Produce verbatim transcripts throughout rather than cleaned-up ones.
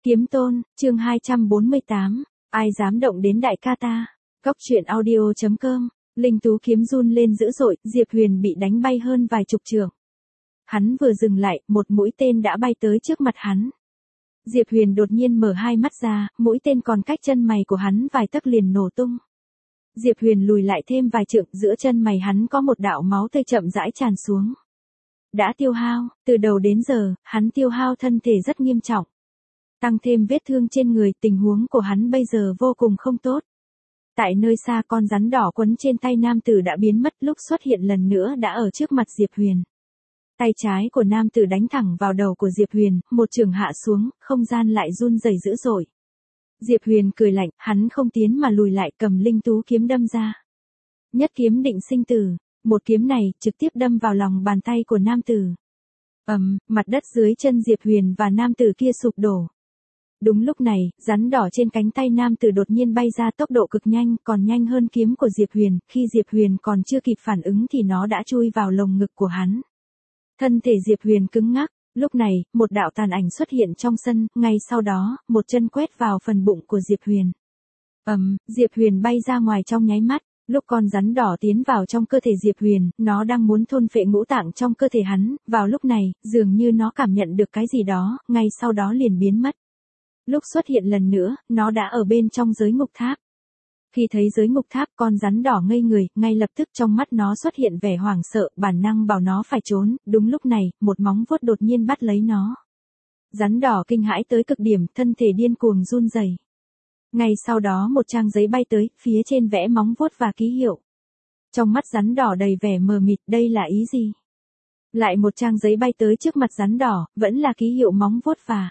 Kiếm Tôn, chương hai trăm bốn mươi tám, ai dám động đến đại ca ta. Góc truyện audio chấm com, linh tú kiếm run lên dữ dội, Diệp Huyền bị đánh bay hơn vài chục trượng. Hắn vừa dừng lại, một mũi tên đã bay tới trước mặt hắn. Diệp Huyền đột nhiên mở hai mắt ra, mũi tên còn cách chân mày của hắn vài tấc liền nổ tung. Diệp Huyền lùi lại thêm vài trượng, giữa chân mày hắn có một đạo máu tươi chậm rãi tràn xuống. Đã tiêu hao, từ đầu đến giờ, hắn tiêu hao thân thể rất nghiêm trọng. Tăng thêm vết thương trên người, tình huống của hắn bây giờ vô cùng không tốt. Tại nơi xa, con rắn đỏ quấn trên tay nam tử đã biến mất, lúc xuất hiện lần nữa đã ở trước mặt Diệp Huyền. Tay trái của nam tử đánh thẳng vào đầu của Diệp Huyền, một chưởng hạ xuống, không gian lại run rẩy dữ dội. Diệp Huyền cười lạnh, hắn không tiến mà lùi lại, cầm linh tú kiếm đâm ra. Nhất kiếm định sinh tử, một kiếm này trực tiếp đâm vào lòng bàn tay của nam tử. Ầm, um, mặt đất dưới chân Diệp Huyền và nam tử kia sụp đổ. Đúng lúc này, rắn đỏ trên cánh tay nam tử đột nhiên bay ra, tốc độ cực nhanh, còn nhanh hơn kiếm của Diệp Huyền, khi Diệp Huyền còn chưa kịp phản ứng thì nó đã chui vào lồng ngực của hắn. Thân thể Diệp Huyền cứng ngắc, lúc này, một đạo tàn ảnh xuất hiện trong sân, ngay sau đó, một chân quét vào phần bụng của Diệp Huyền. Ầm, um, Diệp Huyền bay ra ngoài trong nháy mắt, lúc con rắn đỏ tiến vào trong cơ thể Diệp Huyền, nó đang muốn thôn phệ ngũ tạng trong cơ thể hắn, vào lúc này, dường như nó cảm nhận được cái gì đó, ngay sau đó liền biến mất. Lúc xuất hiện lần nữa, nó đã ở bên trong giới ngục tháp. Khi thấy giới ngục tháp, con rắn đỏ ngây người, ngay lập tức trong mắt nó xuất hiện vẻ hoảng sợ, bản năng bảo nó phải trốn. Đúng lúc này, một móng vuốt đột nhiên bắt lấy nó. Rắn đỏ kinh hãi tới cực điểm, thân thể điên cuồng run rẩy. Ngay sau đó một trang giấy bay tới, phía trên vẽ móng vuốt và ký hiệu. Trong mắt rắn đỏ đầy vẻ mờ mịt, đây là ý gì? Lại một trang giấy bay tới trước mặt rắn đỏ, vẫn là ký hiệu móng vuốt và...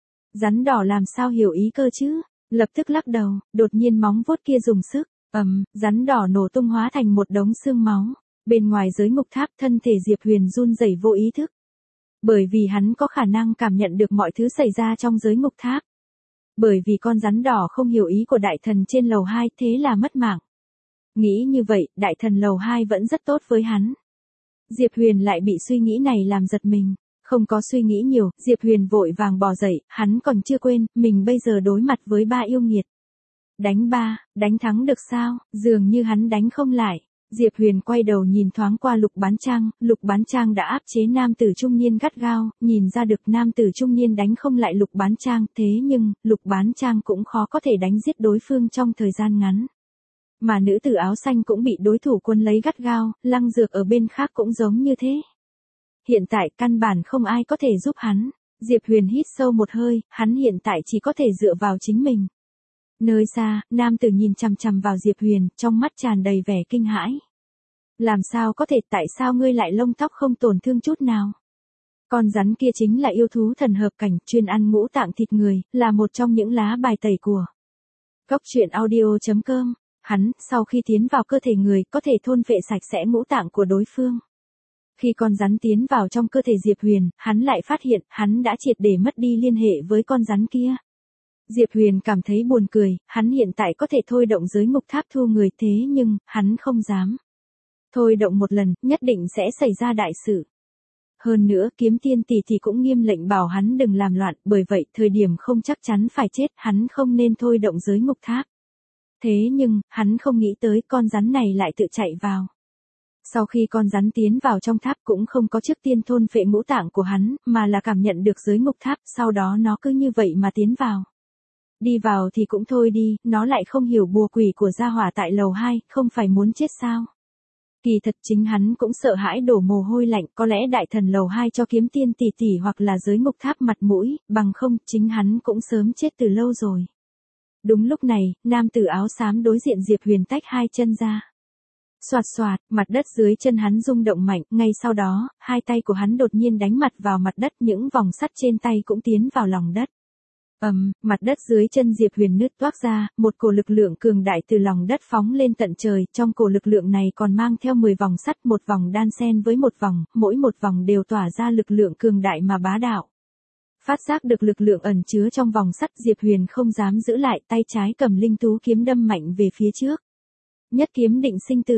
Rắn đỏ làm sao hiểu ý cơ chứ? Lập tức lắc đầu, đột nhiên móng vuốt kia dùng sức, ầm, um, rắn đỏ nổ tung hóa thành một đống xương máu. Bên ngoài giới ngục tháp, thân thể Diệp Huyền run rẩy vô ý thức. Bởi vì hắn có khả năng cảm nhận được mọi thứ xảy ra trong giới ngục tháp. Bởi vì con rắn đỏ không hiểu ý của đại thần trên lầu hai, thế là mất mạng. Nghĩ như vậy, đại thần lầu hai vẫn rất tốt với hắn. Diệp Huyền lại bị suy nghĩ này làm giật mình. Không có suy nghĩ nhiều, Diệp Huyền vội vàng bò dậy, hắn còn chưa quên, mình bây giờ đối mặt với ba yêu nghiệt. Đánh ba, đánh thắng được sao, dường như hắn đánh không lại. Diệp Huyền quay đầu nhìn thoáng qua Lục Bán Trang, Lục Bán Trang đã áp chế nam tử trung niên gắt gao, nhìn ra được nam tử trung niên đánh không lại Lục Bán Trang, thế nhưng, Lục Bán Trang cũng khó có thể đánh giết đối phương trong thời gian ngắn. Mà nữ tử áo xanh cũng bị đối thủ quân lấy gắt gao, Lăng Dược ở bên khác cũng giống như thế. Hiện tại căn bản không ai có thể giúp hắn. Diệp Huyền hít sâu một hơi, hắn hiện tại chỉ có thể dựa vào chính mình. Nơi xa, nam tử nhìn chằm chằm vào Diệp Huyền, trong mắt tràn đầy vẻ kinh hãi. Làm sao có thể, tại sao ngươi lại lông tóc không tổn thương chút nào? Con rắn kia chính là yêu thú thần hợp cảnh, chuyên ăn ngũ tạng thịt người, là một trong những lá bài tẩy của Góc truyện audio chấm com. Hắn, sau khi tiến vào cơ thể người, có thể thôn phệ sạch sẽ ngũ tạng của đối phương. Khi con rắn tiến vào trong cơ thể Diệp Huyền, hắn lại phát hiện, hắn đã triệt để mất đi liên hệ với con rắn kia. Diệp Huyền cảm thấy buồn cười, hắn hiện tại có thể thôi động giới ngục tháp thu người, thế nhưng, hắn không dám. Thôi động một lần, nhất định sẽ xảy ra đại sự. Hơn nữa, Kiếm Tiên tỷ tỷ cũng nghiêm lệnh bảo hắn đừng làm loạn, bởi vậy, thời điểm không chắc chắn phải chết, hắn không nên thôi động giới ngục tháp. Thế nhưng, hắn không nghĩ tới con rắn này lại tự chạy vào. Sau khi con rắn tiến vào trong tháp cũng không có trước tiên thôn phệ ngũ tạng của hắn, mà là cảm nhận được giới ngục tháp, sau đó nó cứ như vậy mà tiến vào. Đi vào thì cũng thôi đi, nó lại không hiểu bùa quỷ của gia hỏa tại lầu hai, không phải muốn chết sao. Kỳ thật chính hắn cũng sợ hãi đổ mồ hôi lạnh, có lẽ đại thần lầu hai cho Kiếm Tiên tỷ tỷ hoặc là giới ngục tháp mặt mũi, bằng không, chính hắn cũng sớm chết từ lâu rồi. Đúng lúc này, nam tử áo xám đối diện Diệp Huyền tách hai chân ra. Xoạt xoạt, mặt đất dưới chân hắn rung động mạnh, ngay sau đó, hai tay của hắn đột nhiên đánh mặt vào mặt đất, những vòng sắt trên tay cũng tiến vào lòng đất. Ầm, um, mặt đất dưới chân Diệp Huyền nứt toác ra, một cổ lực lượng cường đại từ lòng đất phóng lên tận trời, trong cổ lực lượng này còn mang theo mười vòng sắt, một vòng đan xen với một vòng, mỗi một vòng đều tỏa ra lực lượng cường đại mà bá đạo. Phát giác được lực lượng ẩn chứa trong vòng sắt, Diệp Huyền không dám giữ lại, tay trái cầm linh tú kiếm đâm mạnh về phía trước. Nhất kiếm định sinh tử,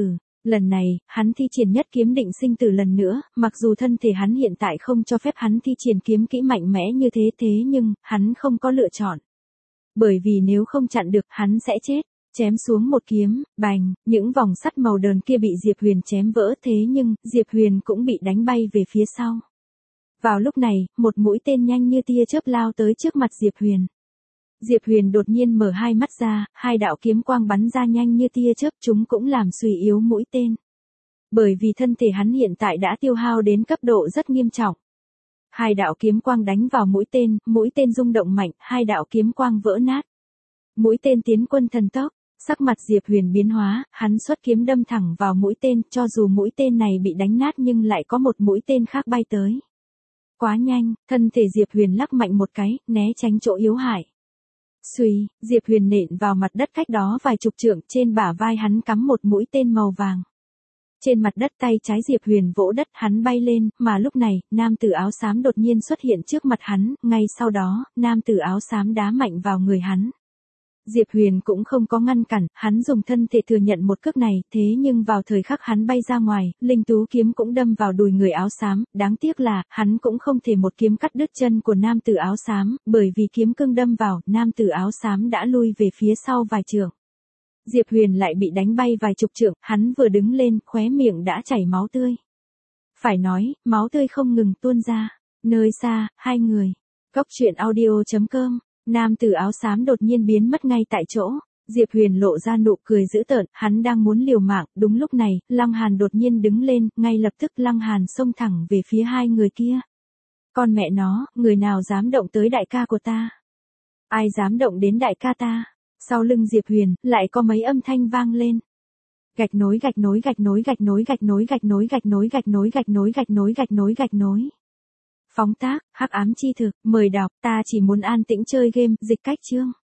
Lần này, hắn thi triển nhất kiếm định sinh tử lần nữa, mặc dù thân thể hắn hiện tại không cho phép hắn thi triển kiếm kỹ mạnh mẽ như thế thế nhưng, hắn không có lựa chọn. Bởi vì nếu không chặn được, hắn sẽ chết. Chém xuống một kiếm, bành, những vòng sắt màu đờn kia bị Diệp Huyền chém vỡ thế nhưng, Diệp Huyền cũng bị đánh bay về phía sau. Vào lúc này, một mũi tên nhanh như tia chớp lao tới trước mặt Diệp Huyền. Diệp Huyền đột nhiên mở hai mắt ra, hai đạo kiếm quang bắn ra nhanh như tia chớp, chúng cũng làm suy yếu mũi tên. Bởi vì thân thể hắn hiện tại đã tiêu hao đến cấp độ rất nghiêm trọng. Hai đạo kiếm quang đánh vào mũi tên, mũi tên rung động mạnh, hai đạo kiếm quang vỡ nát. Mũi tên tiến quân thần tốc, sắc mặt Diệp Huyền biến hóa, hắn xuất kiếm đâm thẳng vào mũi tên, cho dù mũi tên này bị đánh nát nhưng lại có một mũi tên khác bay tới. Quá nhanh, thân thể Diệp Huyền lắc mạnh một cái, né tránh chỗ yếu hại. Xuy, Diệp Huyền nện vào mặt đất cách đó vài chục trượng, trên bả vai hắn cắm một mũi tên màu vàng. Trên mặt đất tay trái Diệp Huyền vỗ đất, hắn bay lên, mà lúc này, nam tử áo xám đột nhiên xuất hiện trước mặt hắn, ngay sau đó, nam tử áo xám đá mạnh vào người hắn. Diệp Huyền cũng không có ngăn cản, hắn dùng thân thể thừa nhận một cước này, thế nhưng vào thời khắc hắn bay ra ngoài, linh tú kiếm cũng đâm vào đùi người áo xám, đáng tiếc là, hắn cũng không thể một kiếm cắt đứt chân của nam tử áo xám, bởi vì kiếm cương đâm vào, nam tử áo xám đã lui về phía sau vài trượng. Diệp Huyền lại bị đánh bay vài chục trượng, hắn vừa đứng lên, khóe miệng đã chảy máu tươi. Phải nói, máu tươi không ngừng tuôn ra. Nơi xa, hai người. Cốc truyện audio chấm com. Nam tử áo xám đột nhiên biến mất ngay tại chỗ. Diệp Huyền lộ ra nụ cười dữ tợn, hắn đang muốn liều mạng, đúng lúc này, Lăng Hàn đột nhiên đứng lên, ngay lập tức Lăng Hàn xông thẳng về phía hai người kia. Con mẹ nó, người nào dám động tới đại ca của ta? Ai dám động đến đại ca ta? Sau lưng Diệp Huyền, lại có mấy âm thanh vang lên. Gạch nối gạch nối gạch nối gạch nối gạch nối gạch nối gạch nối gạch nối gạch nối gạch nối gạch nối gạch nối. Phóng tác, hắc ám chi thực, mời đọc, ta chỉ muốn an tĩnh chơi game, dịch cách chương.